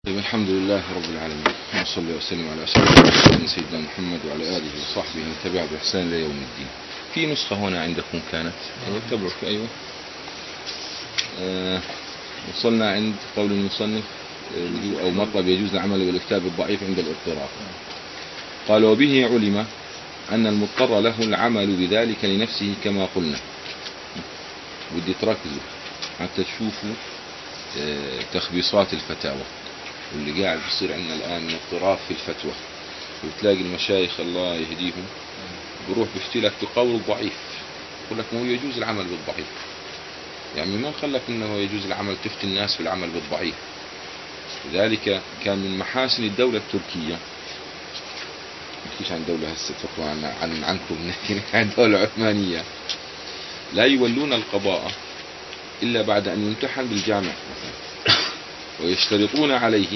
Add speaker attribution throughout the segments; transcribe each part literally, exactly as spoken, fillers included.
Speaker 1: طيب، الحمد لله رب العالمين، وصلى وسلم على أشرف سيدنا محمد وعلى آله وصحبه ومن تبعه بإحسان إلى يوم الدين. في نسخة هنا عندكم كانت اكتبوا في أيوة. آه وصلنا عند قول المصنف أو مطلب يجوز العمل بالإفتاء بالضعيف عند الاضطرار. قال: وبه علم أن المضطر له العمل بذلك لنفسه كما قلنا. ودي تركزوا حتى تشوفوا آه تخبيصات الفتاوى واللي قاعد بيصير عندنا الآن من اضطراب في الفتوى، وتلاقي المشايخ الله يهديهم بروح بيفتي لك بقول ضعيف، يقول لك مو يجوز العمل بالضعيف. يعني من قال لك انه يجوز العمل تفتي الناس بالعمل بالضعيف؟ لذلك كان من محاسن الدولة التركية، مش عن دولة هسه تفكروا عن, عن عنكم نحكي عن الدولة العثمانية، لا يولون القضاء إلا بعد أن يمتحن بالجامع مثلا، ويشترطون عليه،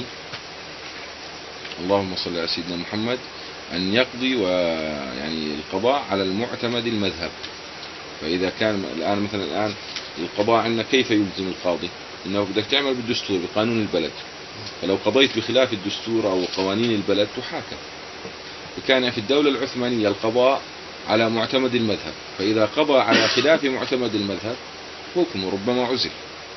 Speaker 1: اللهم صل على سيدنا محمد، أن يقضي ويعني القضاء على المعتمد المذهب. فإذا كان الآن مثلا الآن القضاء عندنا كيف يلزم القاضي؟ إنه بدك تعمل بالدستور بقانون البلد، فلو قضيت بخلاف الدستور أو قوانين البلد تحاكم. وكان في الدولة العثمانية القضاء على معتمد المذهب، فإذا قضى على خلاف معتمد المذهب حكمه ربما عزل.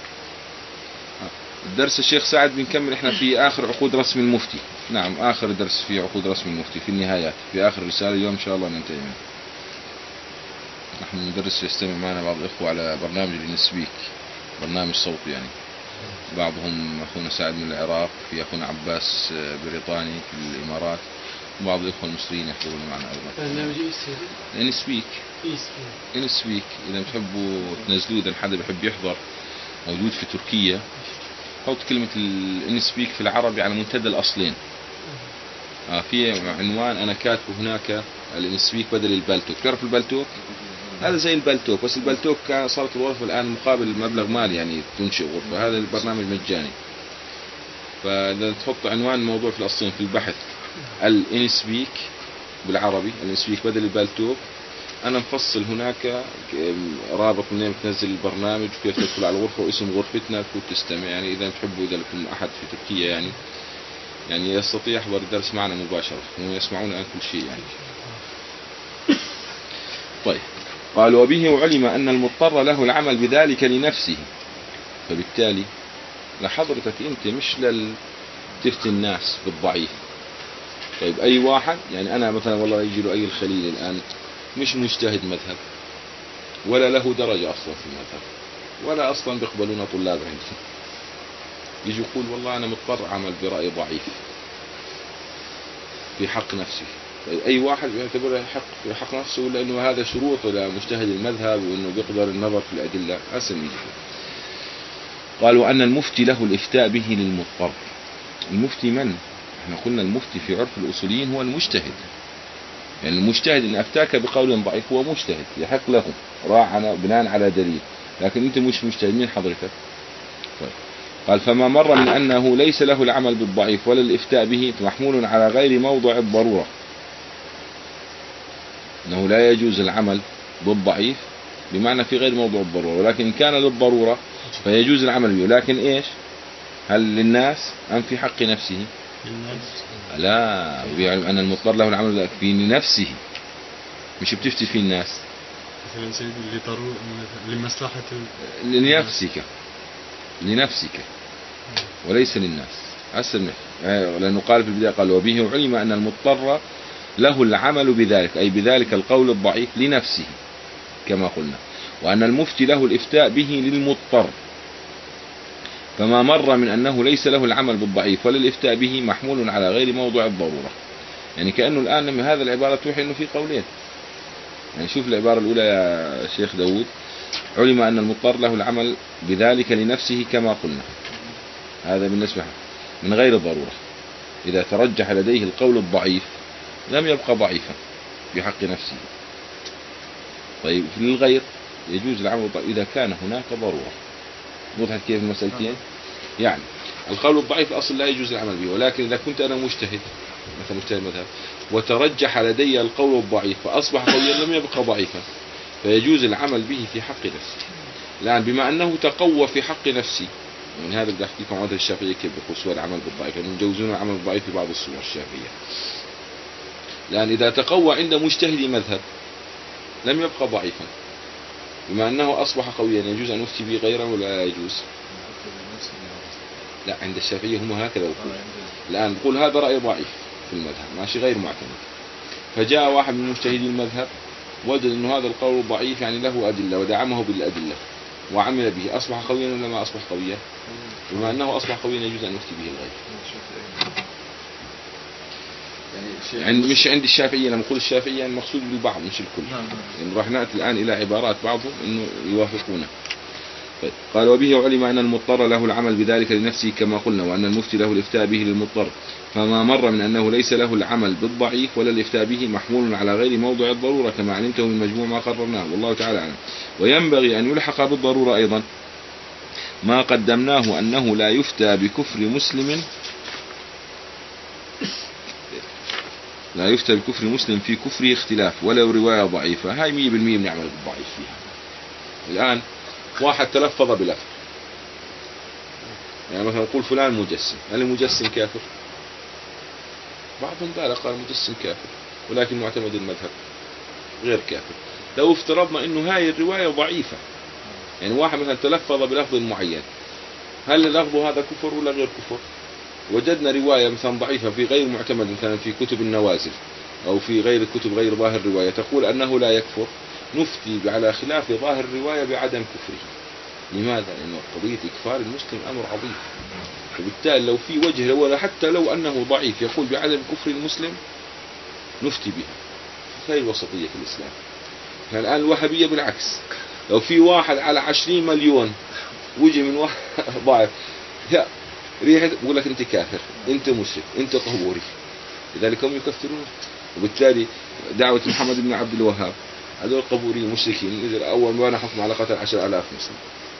Speaker 1: الدرس الشيخ سعد بنكمل احنا في آخر عقود رسم المفتي. نعم، آخر درس في عقود رسم المفتي في النهايات، في آخر رسالة اليوم إن شاء الله ننتهي منه. نحن ندرس يستمع معنا بعض الإخوة على برنامج الانسبيك، برنامج صوتي يعني. بعضهم أخونا سعد من العراق، في أخونا عباس بريطاني في الإمارات، وبعض الإخوة المصريين يحضرون معنا أيضا.
Speaker 2: برنامج
Speaker 1: انسبيك انسبيك إذا بتحبوا تنزلوه، إذا حدا بيحب يحضر موجود في تركيا، حط كلمة الانسبيك في العربي على منتدى الأصلين. آه في عنوان أنا كاتبه هناك الانسبيك بدل البالتوك. تعرف البالتوك؟ هذا زي البالتوك، بس البالتوك كان صارت الغرفة الآن مقابل مبلغ مالي يعني تنشئ غرفة، هذا البرنامج مجاني. فإذا تحط عنوان الموضوع في الأصلين في البحث الانسبيك بالعربي، الانسبيك بدل البالتوك، أنا مفصل هناك رابط منين بتنزل البرنامج وكيف تدخل على الغرفة واسم غرفتنا وتستمع. يعني إذا تحبوا، إذا لكم أحد في تركيا يعني يعني يستطيع يحضر الدرس معنا مباشرة ويسمعون عن كل شيء يعني. طيب، قال: وبه علم أن المضطر له العمل بذلك لنفسه. فبالتالي لحضرتك أنت مش لتفتي الناس بالضعيف. طيب، أي واحد يعني أنا مثلا والله يجي له أي الخليل الآن مش مجتهد مذهب ولا له درجة أصلا في المذهب، ولا أصلا بيقبلون طلاب عنده، يجي يقول والله أنا مضطر أعمل برأي ضعيف في حق نفسي. أي واحد يعتبره حق في حق نفسه، لأنه هذا شروط لمجتهد المذهب وأنه بيقدر النظر في الأدلة أسمي. قال: وأن المفتي له الإفتاء به للمضطر. المفتي من؟ احنا قلنا المفتي في عرف الأصوليين هو المجتهد. يعني المجتهد إن أفتاك بقول ضعيف هو مجتهد يحق له راعنا بناء على دليل، لكن أنت مش مجتهد، مين حضرتك؟ طيب. قال: فما مر من أنه ليس له العمل بالضعيف ولا الإفتاء به محمول على غير موضع الضرورة. أنه لا يجوز العمل بالضعيف بمعنى في غير موضع الضرورة، ولكن إن كان للضرورة فيجوز العمل به. لكن إيش؟ هل للناس أم في حق نفسه؟ لا، ويعلم أن المضطر له العمل في نفسه، مش بتفتي في الناس.
Speaker 2: مثلا سيد لضرورة لمصلحة
Speaker 1: لنفسك لنفسك وليس للناس. أسمع، لأنه قال في البداية قال: وبه علم أن المضطر له العمل بذلك، أي بذلك القول الضعيف لنفسه كما قلنا، وأن المفتي له الإفتاء به للمضطر. فما مر من أنه ليس له العمل بالضعيف ولا الإفتاء به محمول على غير موضع الضرورة. يعني كأنه الآن من هذا العبارة توحي أنه في قولين. يعني شوف العبارة الأولى يا شيخ داود: علم أن المضطر له العمل بذلك لنفسه كما قلنا، هذا بالنسبة من غير ضرورة. إذا ترجح لديه القول الضعيف لم يبقى ضعيفا في حق نفسه. طيب، في الغير يجوز العمل إذا كان هناك ضرورة. وضحت كيف المسألتين؟ يعني القول الضعيف أصلا لا يجوز العمل به، ولكن إذا كنت أنا مجتهد مثلا مجتهد مذهب وترجح لدي القول الضعيف فأصبح قويا لم يبقى ضعيفا، فيجوز العمل به في حق نفسي. الآن بما أنه تقوى في حق نفسي من هذا بدي أحكي لكم عن الشافعية كيف بيقصوا العمل بالضعيف، يعني يجوزون العمل بالضعيف في بعض الصور الشافعية. لأن إذا تقوى عند مجتهد مذهب لم يبقى ضعيفا، بما أنه أصبح قويا يجوز أن نفتي به غيره ولا لا يجوز؟ لا، عند الشافعية هم هكذا يقول. الآن نقول هذا رأي ضعيف في المذهب ماشي غير معتمد، فجاء واحد من مجتهدي المذهب وجد أن هذا القول ضعيف يعني له أدلة ودعمه بالأدلة وعمل به، أصبح قويا ولا ما أصبح قويا؟ بما أنه أصبح قويا يجوز أن نفتي به الغير. يعني مش عند الشافعية، لما نقول الشافعية المقصود بالبعض مش الكل. يعني راح نأتي الآن إلى عبارات بعضهم إنه يوافقونه. طيب. قال وبه علم أن المضطر له العمل بذلك لنفسه كما قلنا، وأن المفتي له الإفتاء به للمضطر، فما مر من أنه ليس له العمل بالضعيف ولا الإفتاء به محمول على غير موضع الضرورة كما علمته من مجموع ما قررناه، والله تعالى أعلم. وينبغي أن يلحق بالضرورة أيضا ما قدمناه أنه لا يفتى بكفر مسلم لا يفتى بكفر مسلم في كفره اختلاف ولو رواية ضعيفة. هاي مية بالمية بنعمل بالضعيف فيها. الآن واحد تلفظ بلفظ، يعني مثلا نقول فلان مجسم، هل المجسم كافر؟ بعضهم قال قال المجسم كافر، ولكن معتمد المذهب غير كافر. لو افترضنا انه هاي الرواية ضعيفة، يعني واحد مثلا تلفظ بلفظ معين، هل اللفظ هذا كفر ولا غير كفر؟ وجدنا رواية مثلا ضعيفة في غير معتمد، مثلا في كتب النوازل أو في غير الكتب غير ظاهر الرواية تقول أنه لا يكفر، نفتي على خلاف ظاهر الرواية بعدم كفره. لماذا؟ لأن قضية إكفار المسلم أمر عظيم، وبالتالي لو في وجه لو حتى لو أنه ضعيف يقول بعدم كفر المسلم نفتي بها. هذه الوسطية في الإسلام. الآن الوهابية بالعكس، لو في واحد على عشرين مليون وجه من واحد ضعيف ريحة بقول لك أنت كافر، أنت مشرك، أنت قبوري، لذلك هم يكفرون. وبالتالي دعوة محمد بن عبد الوهاب هذول قبوري مشركين، أول ما حكم على قتل عشر آلاف مسلم.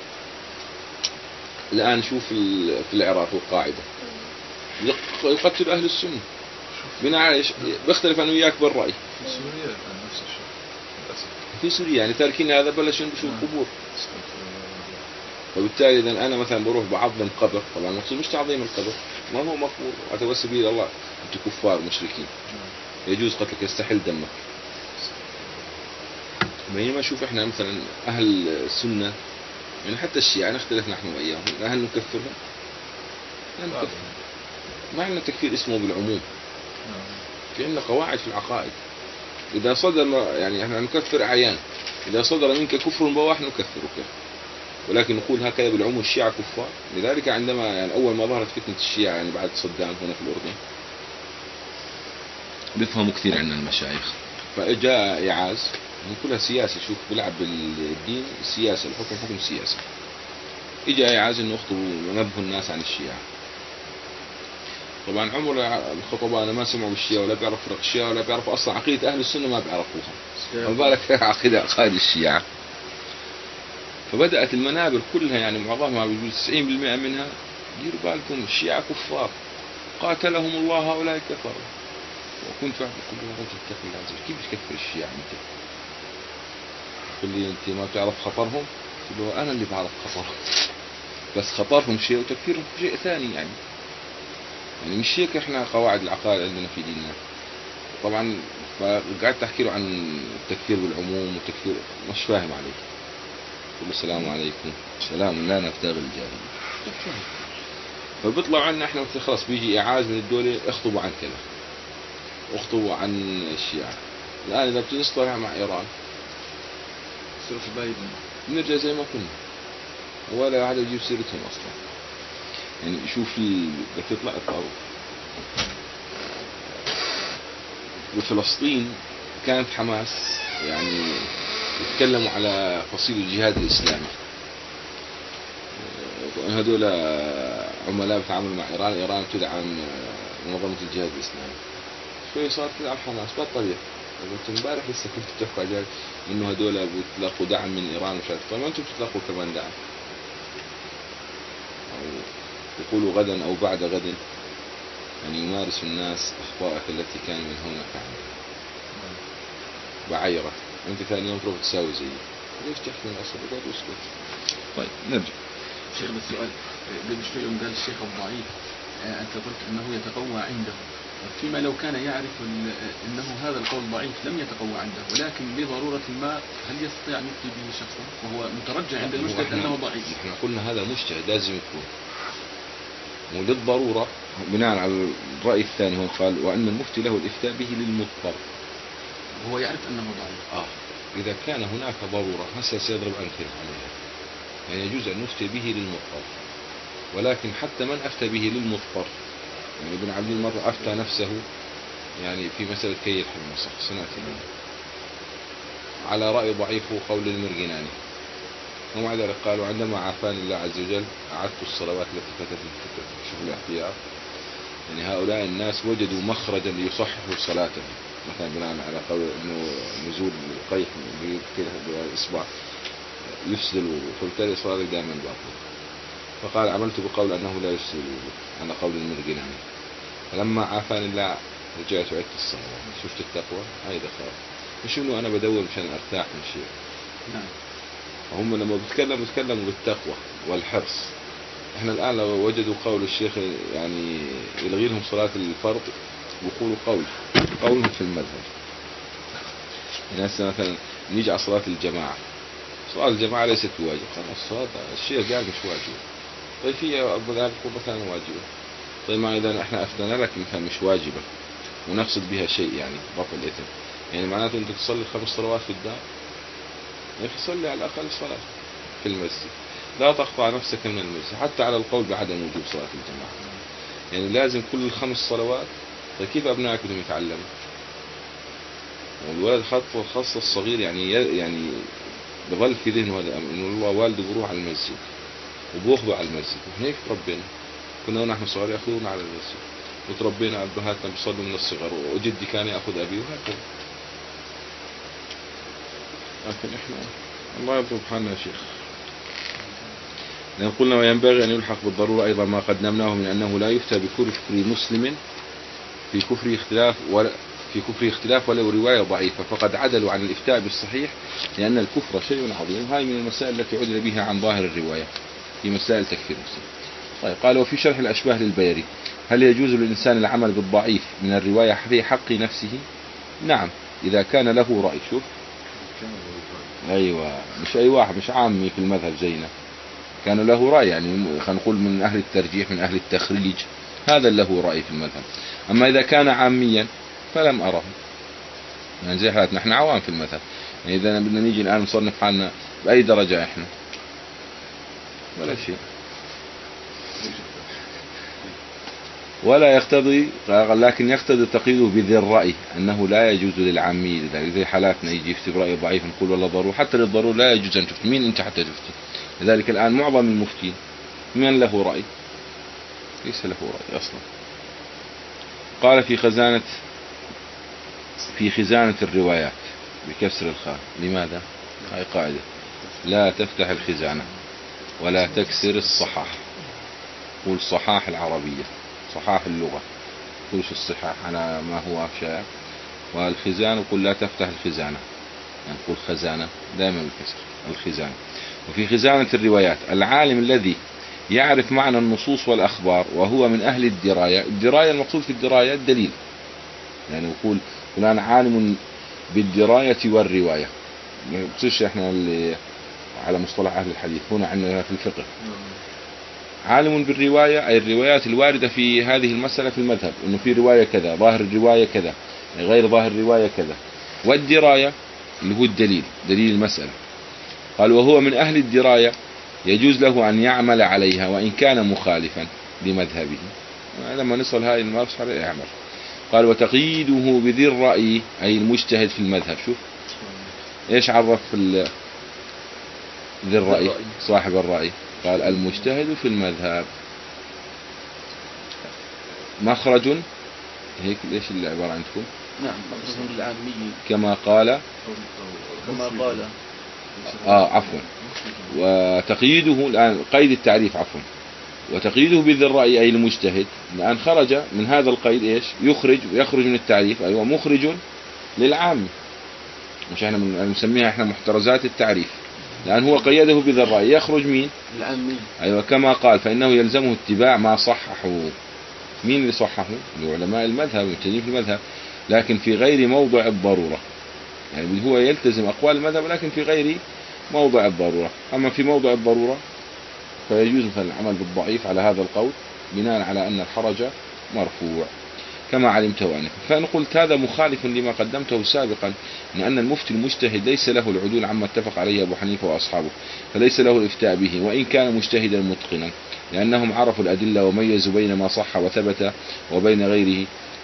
Speaker 1: الآن شوف في العراق والقاعدة يقتل أهل السنة بناء على بيختلف أنا وياك بالرأي.
Speaker 2: في سوريا نفس الشيء
Speaker 1: في سوريا يعني تاركين هذا بلشوا ينبشوا القبور. وبالتالي إذا أنا مثلا بروح بعظم قبر، طبعا المقصود مش تعظيم القبر، ما هو مقبول، أتوسل به إلى الله، أنتم كفار مشركين يجوز قتلك يستحل دمك. بينما شوف إحنا مثلا أهل السنة يعني حتى الشيعة نختلف نحن وإياهم، هل نكفرهم؟ لا نكفرهم. ما عندنا تكفير اسمه بالعموم، في عندنا قواعد في العقائد. إذا صدر يعني إحنا نكفر أعيان، إذا صدر منك كفر بواح نكفرك، ولكن نقول هكذا بالعموم الشيعة كفار. لذلك عندما يعني أول ما ظهرت فتنة الشيعة يعني بعد صدام هنا في الأردن بيفهموا كثير عنا المشايخ، فجاء إعاز من كلها سياسة، شوف بلعب بالدين السياسة، الحكم حكم سياسي. إجا إعاز إنه يخطبوا ونبهوا الناس عن الشيعة. طبعا عمر الخطباء أنا ما سمعوا بالشيعة ولا بيعرفوا فرق الشيعة ولا بيعرفوا أصلا عقيدة أهل السنة، ما بيعرفوها، ما بالك عقيدة عقائد الشيعة. فبدأت المنابر كلها يعني معظمها بيقول تسعين بالمئة منها ديروا بالكم الشيعة كفار قاتلهم الله هؤلاء كفروا. وكنت واحد يقول لي رجل اتق الله عز وجل، كيف تكفر الشيعة انت؟ يقول لي انت ما تعرف خطرهم؟ قلت له انا اللي بعرف خطرهم، بس خطرهم شيء وتكفيرهم شيء ثاني. يعني يعني مش هيك احنا قواعد العقائد عندنا في ديننا. طبعا فقعدت احكي له عن التكفير بالعموم والتكفير مش فاهم عليه. السلام عليكم، سلام لا نبتغي الجاهلية. فبيطلع عنا احنا خلاص بيجي إعاز من الدولة اخطبوا عن كذا، اخطبوا عن الشيعة. الآن إذا بتنصطلح مع إيران
Speaker 2: صرف بايدن
Speaker 1: نرجع زي ما كنا ولا عاد يجيب سيرتهم أصلا. يعني شوف بتطلع الطاروخ بفلسطين كانت حماس يعني يتكلموا على فصيل الجهاد الإسلامي، هذول عملاء بتعاملوا مع إيران، إيران تدعم منظمة الجهاد الإسلامي. شوي صار تدعم حماس بالطبيعة. قلت امبارح لسه كنت بتحكوا عجال إنه هذول بيتلقوا دعم من إيران ومش عارف، طيب ما أنتم بتتلقوا كمان دعم، أو يقولوا غدا أو بعد غد يعني يمارس الناس أخطائك التي كان من هنا تعمل بعيرة، وانت ثاني يوم تروح تساوي زيه. ليش تحكي من الأصل؟ اقعد واسكت. طيب نرجع.
Speaker 2: شيخ السؤال قبل شوي يوم قال الشيخ الضعيف آه، أنت قلت أنه يتقوى عنده، فيما لو كان يعرف ال- أنه هذا القول ضعيف لم يتقوى عنده، ولكن لضرورة ما هل يستطيع أن يفتي به شخصا وهو مترجع عند المجتهد
Speaker 1: إحنا-
Speaker 2: أنه ضعيف؟
Speaker 1: احنا قلنا هذا مجتهد لازم يكون، وللضرورة بناء على الرأي الثاني هو قال وأن المفتي له الإفتاء به للمضطر.
Speaker 2: وهو يعرف أنه ضعيف.
Speaker 1: آه إذا كان هناك ضرورة هسه سيضرب أمثلة عليها، يعني يجوز أن نفتي به للمضطر، ولكن حتى من أفتى به للمضطر، يعني ابن عبد المر أفتى نفسه يعني في مسألة كي الحمص سنأتي على رأي ضعيف قول المرجناني، ومع ذلك قالوا عندما عافاني الله عز وجل أعدت الصلوات التي فاتت الفترة. شوف الاحتياط، يعني هؤلاء الناس وجدوا مخرجا ليصححوا صلاتهم، مثلا بناء على قول انه نزول القيح بالاصبع يفسد الوضوء، فبالتالي صلاتك دائما باطله، فقال عملت بقول انه لا يفسد الوضوء على قول المرجناني، فلما عافاني الله رجعت وعدت الصلوات. شفت التقوى هاي دخل، مش انه انا بدور مشان ارتاح من شيء.
Speaker 2: نعم.
Speaker 1: هم لما بيتكلموا بيتكلموا بالتقوى والحرص. احنا الان لو وجدوا قول الشيخ يعني يلغي لهم صلاة الفرض بيقولوا قول قولهم في المذهب. يعني هسه مثلا نيجي على صلاة الجماعة، صلاة الجماعة ليست بواجب، خلاص صلاة الشيخ قال مش واجب، طيب في مذاهب تقول مثلا واجبة، طيب ما اذا احنا افتنا لك مثلا مش واجبة ونقصد بها شيء يعني رفع الاثم، يعني معناته انت تصلي خمس صلوات في الدار، يا اخي صلي على الاقل صلاة في المسجد، لا تقطع نفسك من المسجد، حتى على القول بعدم وجوب صلاة الجماعة، يعني لازم كل الخمس صلوات. طيب كيف ابنائك بدهم يتعلموا؟ والولد خاصة خاصة الصغير يعني يعني بظل في ذهنه هذا انه الله والده بروح على المسجد وبياخذوا على المسجد، واحنا هيك تربينا، كنا ونحن صغار ياخذونا على المسجد، وتربينا ابهاتنا بيصلوا من الصغر، وجدي كان ياخذ ابي وهكذا. لكن احنا الله يرضى بحالنا يا شيخ. لأن قلنا وينبغي أن يلحق بالضرورة أيضا ما قدمناه من أنه لا يفتى بكفر مسلم في كفر اختلاف ولا في كفر اختلاف ولو رواية ضعيفة، فقد عدلوا عن الإفتاء بالصحيح لأن الكفر شيء عظيم. هذه من المسائل التي عدل بها عن ظاهر الرواية في مسائل تكفير المسلم. طيب قال وفي شرح الأشباه للبيري هل يجوز للإنسان العمل بالضعيف من الرواية في حق نفسه؟ نعم إذا كان له رأي. شوف أيوة، مش أي واحد مش عامي في المذهب زينا، كان له رأي، يعني خلينا نقول من أهل الترجيح من أهل التخريج، هذا له رأي في المذهب. أما إذا كان عاميا فلم أره، يعني زي حالتنا نحن عوام في المذهب، يعني إذا بدنا نيجي الآن نصنف حالنا بأي درجة إحنا ولا شيء، ولا يقتضي، لكن يقتضي تقييده بذي الرأي أنه لا يجوز للعامي، زي حالاتنا يجي يفتي برأي ضعيف نقول والله ضروري، حتى للضروري لا يجوز أن تفتي، مين أنت حتى تفتي؟ لذلك الآن معظم المفتين من له رأي؟ ليس له رأي أصلا. قال في خزانة في خزانة الروايات بكسر الخاء، لماذا؟ هاي قاعدة، لا تفتح الخزانة ولا تكسر الصحاح، قول صحاح العربية صحاح اللغة، قولش الصحاح على ما هو شائع، والخزانة قل لا تفتح الخزانة، يعني قول خزانة دائما بالكسر الخزانة. وفي خزانة الروايات العالم الذي يعرف معنى النصوص والأخبار وهو من أهل الدراية، الدراية المقصود في الدراية الدليل، يعني يقول فلان عالم بالدراية والرواية، ما يقصدش احنا اللي على مصطلح أهل الحديث، هنا عندنا في الفقه عالم بالرواية أي الروايات الواردة في هذه المسألة في المذهب، إنه في رواية كذا، ظاهر الرواية كذا، غير ظاهر الرواية كذا. والدراية اللي هو الدليل، دليل المسألة. قال وهو من أهل الدراية يجوز له أن يعمل عليها وإن كان مخالفا لمذهبه، لما نصل هاي المرحلة يعمل. قال وتقييده بذي الرأي أي المجتهد في المذهب. شوف إيش عرف ذي الرأي صاحب الرأي؟ قال المجتهد في المذهب. مخرج هيك ليش العبارة عندكم؟
Speaker 2: نعم مخرج للعامي
Speaker 1: كما قال
Speaker 2: كما قال
Speaker 1: آه عفوا. وتقييده الآن قيد التعريف عفوا، وتقييده بذي الرأي أي المجتهد، الآن خرج من هذا القيد إيش؟ يخرج ويخرج من التعريف، أيوة مخرج للعام، مش احنا نسميها احنا محترزات التعريف، لأن هو قيده بذا الرأي يخرج مين؟
Speaker 2: العامي.
Speaker 1: أيوة كما قال فإنه يلزمه اتباع ما صححوا. مين اللي صححوا؟ علماء المذهب المبتدئين في المذهب، لكن في غير موضع الضرورة. يعني هو يلتزم أقوال المذهب لكن في غير موضع الضرورة. أما في موضع الضرورة فيجوز مثلا العمل بالضعيف على هذا القول بناء على أن الحرج مرفوع كما علمته أنك. فإن قلت هذا مخالف لما قدمته سابقا من أن المفتي المجتهد ليس له العدول عما اتفق عليه أبو حنيفة وأصحابه، فليس له الإفتاء به وإن كان مجتهدا متقنا، لأنهم عرفوا الأدلة وميزوا بين ما صح وثبت وبين غيره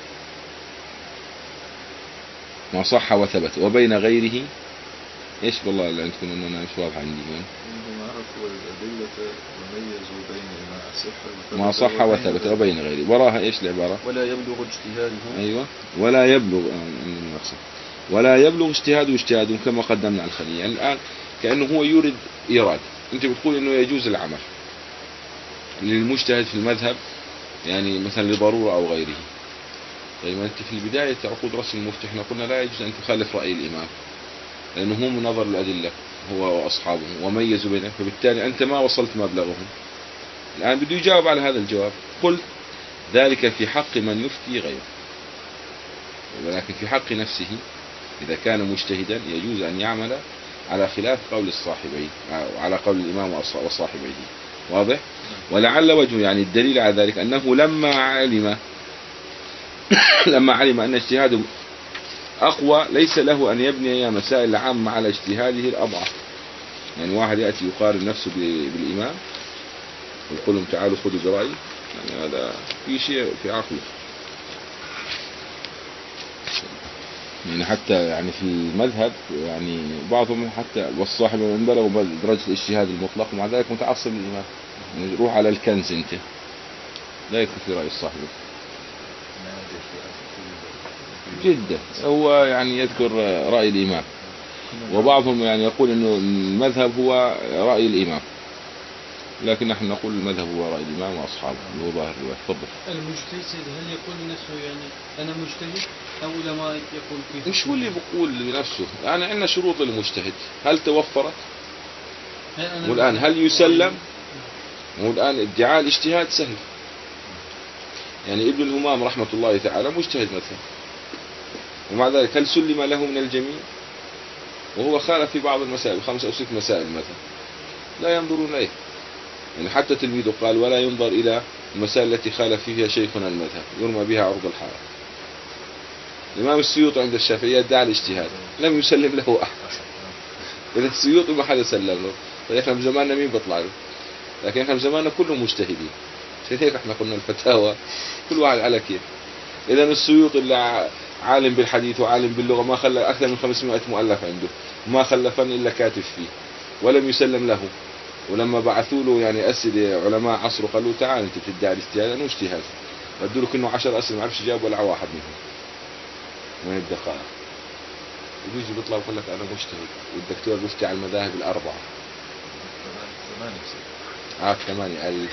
Speaker 1: ما صح وثبت وبين غيره. إيش والله اللي عندكم إنه أنا مش واضح عندي هون.
Speaker 3: عرفوا الأدلة وميزوا بين ما صح
Speaker 1: ما صح وثبت وبين غيره. وراها إيش العبارة؟
Speaker 2: ولا يبلغ اجتهادهم.
Speaker 1: أيوة ولا يبلغ المقصد ولا يبلغ اجتهاد واجتهاد كما قدمنا على الخلية. يعني الآن كأنه هو يريد إيراد. أنت بتقول إنه يجوز العمل للمجتهد في المذهب يعني مثلا لضرورة أو غيره. طيب أنت في البداية عقود رسم المفتي احنا قلنا لا يجوز أن تخالف رأي الإمام لأنه هو من نظر الأدلة هو وأصحابه وميزوا بينه، فبالتالي أنت ما وصلت مبلغهم. الآن بده يجاوب على هذا الجواب. قل ذلك في حق من يفتي غيره، ولكن في حق نفسه إذا كان مجتهدا يجوز أن يعمل على خلاف قول الصاحبين وعلى قول الإمام وصاحبيه. واضح؟ ولعل وجه يعني الدليل على ذلك أنه لما علم لما علم أن اجتهاده أقوى ليس له أن يبني مسائل العامة على اجتهاده الأضعف. يعني واحد يأتي يقارن نفسه بالإمام ويقول لهم تعالوا خذوا برأيي، يعني هذا في شيء في عقله. يعني حتى يعني في المذهب يعني بعضهم حتى والصاحب من بلغوا درجة الاجتهاد المطلق ومع ذلك متعصب للإمام. يعني روح على الكنز أنت لا يكون في رأي الصاحب جدا، هو يعني يذكر رأي الإمام، وبعضهم يعني يقول إنه المذهب هو رأي الإمام، لكن نحن نقول المذهب هو رأي الإمام وأصحابه اللي هو ظاهر الرواية. تفضل.
Speaker 4: المجتهد هل يقول لنفسه يعني أنا مجتهد أو لما يقول فيه؟
Speaker 1: مش هو اللي بيقول لنفسه، يعني عندنا شروط المجتهد هل توفرت؟ والآن هل يسلم؟ والآن ادعاء الاجتهاد سهل. يعني ابن الهمام رحمة الله تعالى مجتهد مثلا، ومع ذلك هل سلم له من الجميع؟ وهو خالف في بعض المسائل خمس أو ست مسائل مثلا لا ينظرون إليه. يعني حتى تلميذه قال ولا ينظر إلى المسائل التي خالف فيها شيخنا المذهب يرمى بها عرض الحائط. الإمام السيوطي عند الشافعية ادعى الاجتهاد لم يسلم له أحد. إذا السيوطي ما حدا سلم له، طيب إحنا بزماننا مين بيطلع له؟ لكن إحنا بزماننا كلهم مجتهدين، عشان هيك إحنا قلنا الفتاوى كل واحد على كيف. إذا السيوطي اللي عالم بالحديث وعالم باللغة ما خلى أكثر من خمسمائة مؤلف عنده وما خلى فن إلا كاتب فيه ولم يسلم له. ولما بعثوا له يعني أسئلة علماء عصره قالوا تعال أنت بتدعي الاجتهاد، أنا اجتهاد. بدوا له كأنه عشر أسئلة ما عرفش يجاوب ولا واحد منهم من الدقائق. ويجي بيطلع ويقول لك أنا مجتهد والدكتور بيفتي على المذاهب الأربعة.
Speaker 3: ثمانية
Speaker 1: آه ثمانية قال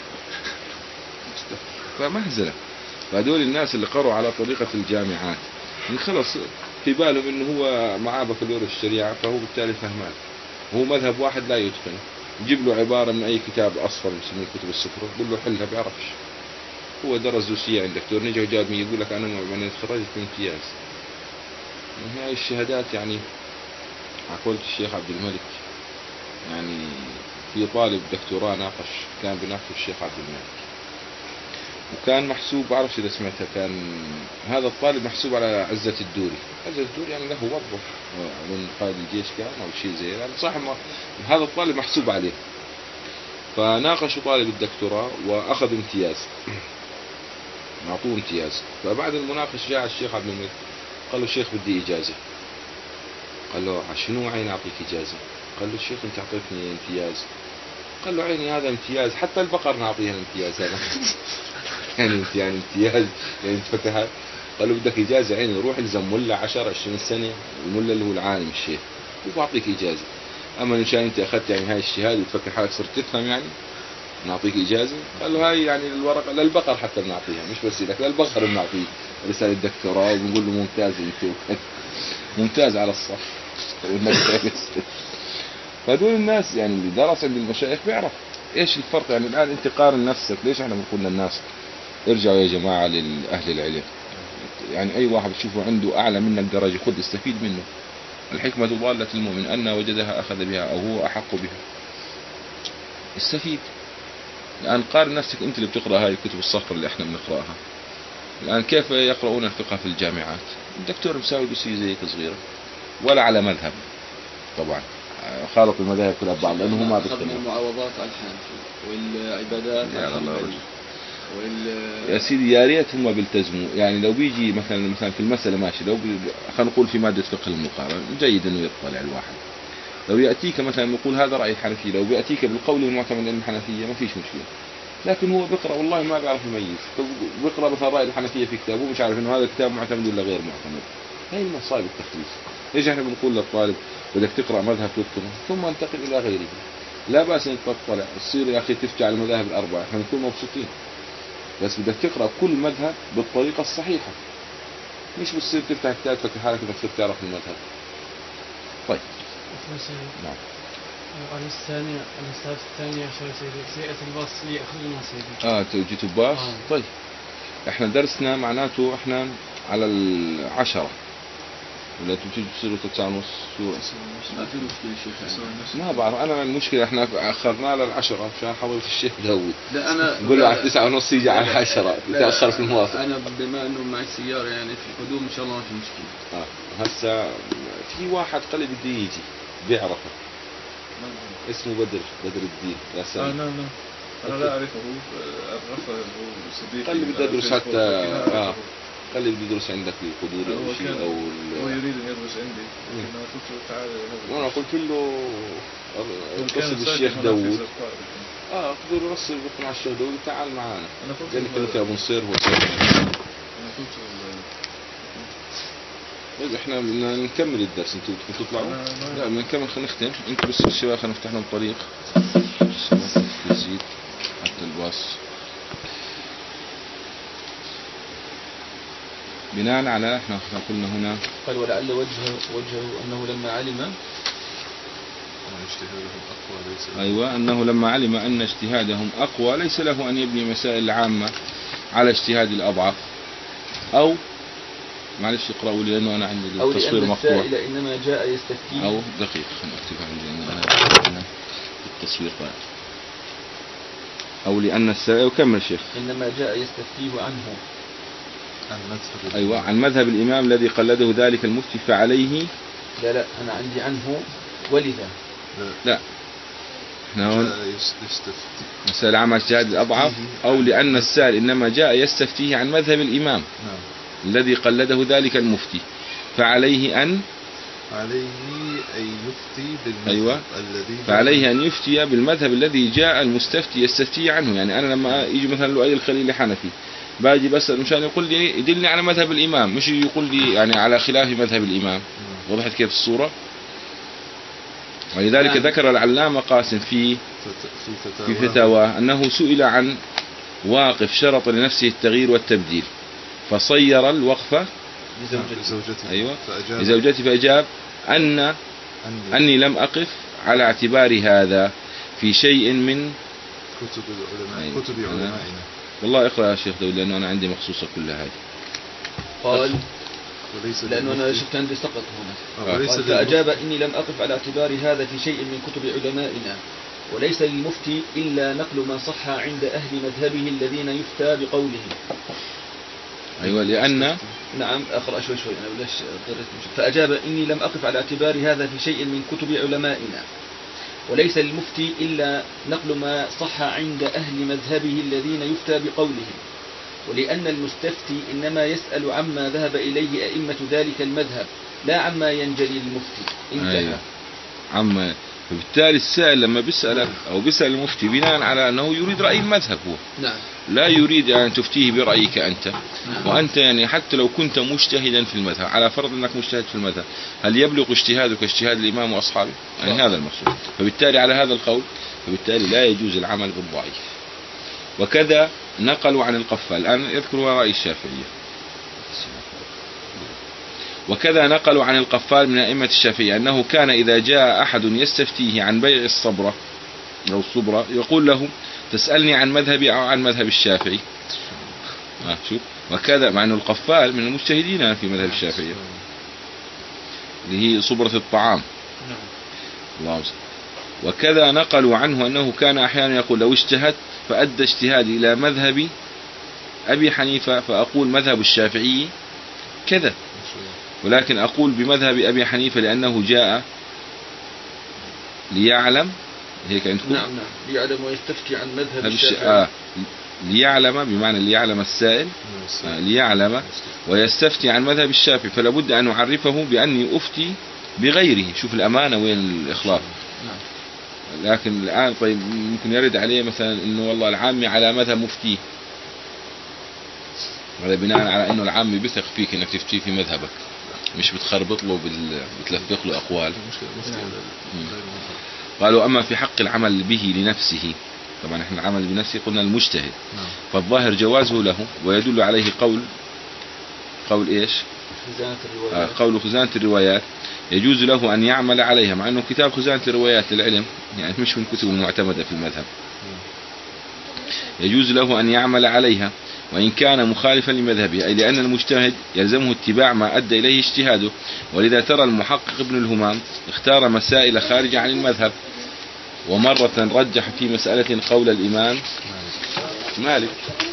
Speaker 1: فمهزلة. فهذول الناس اللي قروا على طريقة الجامعات خلص في بالهم إنه هو معاه بكالوريوس الشريعة فهو بالتالي فهمان. هو مذهب واحد لا يتقن، يجيب له عبارة من أي كتاب أصفر من كتب السفر يقول له حلها بيعرفش. هو درس دوسية عند دكتور نجا وجاب مية يقول لك أنا من تخرجت بامتياز. هاي الشهادات يعني عقولة الشيخ عبد الملك يعني في طالب دكتوراه ناقش كان بناقش الشيخ عبد الملك وكان محسوب بعرفش إذا سمعتها، كان هذا الطالب محسوب على عزة الدوري. عزة الدوري يعني له وظف من قائد الجيش كان أو شيء زي يعني صاحب هذا الطالب محسوب عليه. فناقشوا طالب الدكتوراه وأخذ امتياز، معطوه امتياز. فبعد المناقشة جاء الشيخ عبد الملك قال له الشيخ بدي إجازة. قال له عشنو عين أعطيك إجازة؟ قال له الشيخ أنت أعطيتني امتياز. قال له عيني هذا امتياز حتى البقر نعطيها الامتياز هذا يعني انت يعني امتياز يعني انتفتحت. قال له بدك إجازة عيني روح الزم ملا عشر عشرين سنة، الملا اللي هو العالم الشيخ وبعطيك إجازة. أما إن شاء انت أخذت يعني هاي الشهادة وتفكر حالك صرت تفهم يعني نعطيك إجازة. قال له هاي يعني الورقة للبقر حتى بنعطيها مش بس لك للبقر بنعطيه رسالة الدكتوراه وبنقول له ممتاز انت ممتاز على الصف. فهذول الناس يعني اللي درس عند المشايخ بيعرف ايش الفرق. يعني الان انت قارن نفسك، ليش احنا بنقول للناس ارجعوا يا جماعة لأهل العلم؟ يعني اي واحد تشوفه عنده اعلى منك درجة خذ استفيد منه. الحكمة ضالة المؤمن أن وجدها أخذ بها أو هو أحق بها. استفيد. الآن قارن نفسك أنت اللي بتقرأ هاي الكتب الصخر اللي احنا بنقرأها الآن، كيف يقرؤون الفقه في الجامعات؟ الدكتور مساوي بسي زيك صغيرة ولا على مذهب، طبعا خالط المذاهب كلها ببعض لأنه ما
Speaker 2: أخذنا المعوضات على الحنفي والعبادات على الحنبلي
Speaker 1: يا سيدي. يا ريت هم بيلتزموا. يعني لو بيجي مثلا مثلا في المسألة ماشي، لو خلينا نقول في مادة فقه المقارنة جيد انه يطلع الواحد. لو يأتيك مثلا يقول هذا رأي الحنفية، لو بيأتيك بالقول المعتمد عند الحنفية ما فيش مشكلة. لكن هو بيقرأ والله ما بيعرف يميز، بيقرأ مثلا رأي الحنفية في كتابه ومش عارف انه هذا الكتاب معتمد ولا غير معتمد. هاي من مصائب التخليص. ليش احنا بنقول للطالب بدك تقرأ مذهب تتقنه ثم انتقل إلى غيره. لا بأس انك تطلع تصير يا أخي تفتح على المذاهب الأربعة، احنا بنكون مبسوطين. بس بدك تقرأ كل مذهب بالطريقة الصحيحة، مش بتصير تفتح كتاب فكر حالك بدك تصير تعرف المذهب. طيب.
Speaker 4: نعم. الأنس الثانية الأستاذ الثانية عشر سيدي سيئة الباص لأخذنا سيدي.
Speaker 1: آه توجيت الباص. آه. طيب. إحنا درسنا معناته إحنا على العشرة ولا تجي تصيروا تسعة ونص شو؟
Speaker 2: ما في مشكلة شيخ.
Speaker 1: ما بعرف أنا المشكلة إحنا أخرنا للعشرة مشان حضرة الشيخ داوود.
Speaker 2: لا أنا
Speaker 1: نقول له على تسعة ونص يجي على العشرة يتأخر في المواصل.
Speaker 2: أنا بما إنه معي سيارة يعني في القدوم إن شاء الله ما في مشكلة.
Speaker 1: آه هسا في واحد قال بده يجي بيعرفه اسمه بدر بدر الدين يا سلام.
Speaker 3: آه نعم نعم أنا لا أعرفه، أعرفه هو صديقي.
Speaker 1: قال لي بدي أدرس حتى آه قال لي بدي أدرس عندك القدور أو شيء أو
Speaker 3: هو يريد أن يدرس عندي. أنا قلت له تعال.
Speaker 1: وأنا قلت له اتصل بالشيخ داوود. آه قلت له رسل بكرة على الشيخ داوود تعال معانا. قال لي كنت يا أبو نصير هو صار.
Speaker 3: أنا قلت
Speaker 1: طيب احنا بدنا نكمل الدرس. انتوا بدكم تطلعوا؟ لا بدنا نكمل. خلينا نختم. انتوا بس الشباب خلينا نفتح لهم طريق. الشباب يزيد حتى الباص. بناء على احنا قلنا هنا
Speaker 2: قال ولعل وجهه وجهه انه لما علم
Speaker 3: اجتهادهم اقوى ليس
Speaker 1: ايوه انه لما علم ان اجتهادهم اقوى ليس له ان يبني مسائل العامة على اجتهاد الاضعف. او معلش اقرأوا لي لأنه أنا عندي التصوير مقطوع.
Speaker 2: أو لأن السائل إنما جاء يستفتيه.
Speaker 1: أو دقيق خلينا نكتبها عندي أنا التصوير طيب. أو لأن السائل وكمل شيخ.
Speaker 2: إنما جاء يستفتيه عنه
Speaker 3: عن مذهب.
Speaker 1: أيوة عن مذهب الإمام الذي قلده ذلك المفتي فعليه.
Speaker 2: لا لا أنا عندي عنه ولذا.
Speaker 1: لا.
Speaker 3: جاء يستفتي.
Speaker 1: مسائل عامة اجتهاد الأضعف. أو لأن السائل إنما جاء يستفتيه عن مذهب الإمام.
Speaker 3: نعم.
Speaker 1: الذي قلده ذلك المفتي فعليه أن
Speaker 3: عليه أن يفتي بالمذهب.
Speaker 1: أيوة.
Speaker 3: الذي
Speaker 1: فعليه أن يفتي بالمذهب الذي جاء المستفتي يستفتي عنه. يعني أنا لما يجي مثلا لؤي الخليل حنفي باجي بسأل مشان يقول لي يدلني على مذهب الإمام مش يقول لي يعني على خلاف مذهب الإمام. وضحت كيف الصورة؟ ولذلك يعني ذكر العلامة قاسم في في فتاوى أنه سئل عن واقف شرط لنفسه التغيير والتبديل فصير الوقفة
Speaker 3: لزوجته.
Speaker 1: أيوة لزوجته فأجاب أن أني, أني لم أقف على اعتبار هذا في شيء من
Speaker 3: كتب العلماء. أيوة. كتب علمائنا.
Speaker 1: والله اقرأ يا شيخ دولي لأنه أنا عندي مخصوصة كل هذه.
Speaker 2: قال لأنه أنا شفت عندي سقط هنا.
Speaker 3: آه.
Speaker 2: قال فأجاب إني لم أقف على اعتبار هذا في شيء من كتب علمائنا وليس للمفتي إلا نقل ما صح عند أهل مذهبه الذين يفتى بقوله.
Speaker 1: أيوة لأن
Speaker 2: نعم أقرأ شوي شوي أنا بلاش فأجاب إني لم أقف على اعتبار هذا في شيء من كتب علمائنا وليس للمفتي إلا نقل ما صح عند أهل مذهبه الذين يفتى بقوله ولأن المستفتي إنما يسأل عما ذهب إليه أئمة ذلك المذهب لا عما ينجلي للمفتي. انتهى.
Speaker 1: أيوة. عما فبالتالي السائل لما بيسأل أو بيسأل المفتي بناء على أنه يريد رأي المذهب هو.
Speaker 2: نعم.
Speaker 1: لا يريد أن تفتيه برأيك أنت.
Speaker 2: نعم.
Speaker 1: وأنت يعني حتى لو كنت مجتهدا في المذهب على فرض أنك مجتهد في المذهب هل يبلغ اجتهادك اجتهاد الإمام وأصحابه؟ يعني نعم. هذا المقصود. فبالتالي على هذا القول فبالتالي لا يجوز العمل بالضعيف. وكذا نقلوا عن القفال الآن يذكروا رأي الشافعية وكذا نقلوا عن القفال من أئمة الشافعية أنه كان إذا جاء أحد يستفتيه عن بيع الصبرة أو الصبرة يقول له تسألني عن مذهبي أو عن مذهب الشافعي. آه شوف، وكذا مع أنه القفال من المجتهدين في مذهب الشافعية اللي هي صبرة الطعام. الله أمسك. وكذا نقلوا عنه أنه كان أحيانا يقول لو اجتهدت فأدى اجتهادي إلى مذهب أبي حنيفة فأقول مذهب الشافعي كذا، ولكن أقول بمذهب أبي حنيفة لأنه جاء ليعلم، هيك عندكم؟
Speaker 2: نعم نعم، ليعلم ويستفتي عن مذهب
Speaker 1: الش...
Speaker 2: الشافعي.
Speaker 1: آه. ليعلم بمعنى ليعلم السائل، آه. ليعلم ويستفتي عن مذهب الشافعي، فلا بد أن أعرفه بأني أفتي بغيره. شوف الأمانة وين الإخلاص.
Speaker 2: نعم.
Speaker 1: لكن الآن طيب ممكن يرد عليه مثلا إنه والله العامي على مذهب مفتيه، هذا بناء على إنه العامي بثق فيك إنك تفتي في مذهبك، مش بتخربط له بال... بتلفق له أقوال. قالوا أما في حق العمل به لنفسه، طبعا احنا العمل بنفسه قلنا المجتهد، فالظاهر جوازه له، ويدل عليه قول قول ايش؟
Speaker 2: خزانة الروايات.
Speaker 1: آه قول خزانة الروايات يجوز له أن يعمل عليها، مع أنه كتاب خزانة الروايات للعلم يعني مش من الكتب المعتمدة في المذهب. يجوز له أن يعمل عليها وإن كان مخالفا لمذهبه، أي لأن المجتهد يلزمه اتباع ما أدى إليه اجتهاده. ولذا ترى المحقق ابن الهمام اختار مسائل خارجة عن المذهب، ومرة رجح في مسألة قول الإمام مالك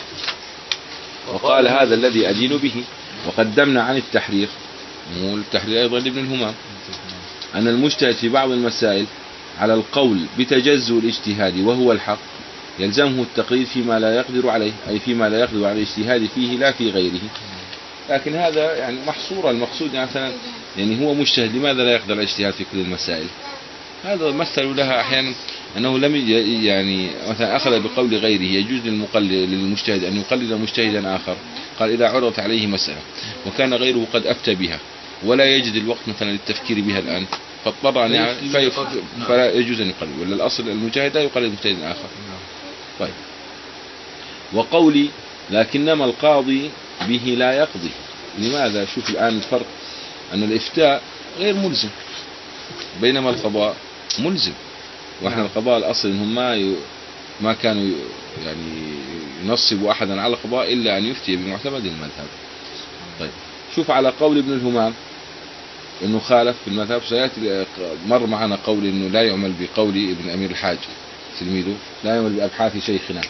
Speaker 1: وقال هذا الذي أدين به. وقدمنا عن التحرير، والتحرير أيضا لابن الهمام، أن المجتهد في بعض المسائل على القول بتجزؤ الاجتهاد وهو الحق يلزمه التقليد فيما لا يقدر عليه، أي فيما لا يقدر على الاجتهاد فيه لا في غيره. لكن هذا يعني محصورة، المقصود يعني مثلا يعني هو مجتهد لماذا لا يقدر على الاجتهاد في كل المسائل؟ هذا مثلوا لها أحيانا أنه لم يعني مثلا أخذ بقول غيره. يجوز للمقلد للمجتهد أن يقلد مجتهدا آخر، قال إذا عرضت عليه مسألة وكان غيره قد أفتى بها ولا يجد الوقت مثلا للتفكير بها الآن، فاضطر أن يعني فلا يجوز أن يقلد، ولا الأصل المجتهد لا يقلد مجتهد آخر. طيب، وقولي لكنما القاضي به لا يقضي. لماذا؟ شوف الآن الفرق، أن الإفتاء غير ملزم بينما القضاء ملزم. واحنا القضاء الأصل انهم ما ي... ما كانوا ي... يعني ينصبوا أحدا على القضاء إلا أن يفتي بمعتمد المذهب. طيب، شوف على قول ابن الهمام انه خالف في المذهب، سيأتي مر معنا قول انه لا يعمل بقول ابن أمير الحاج تلميذه، لا يعمل بأبحاث شيخنا.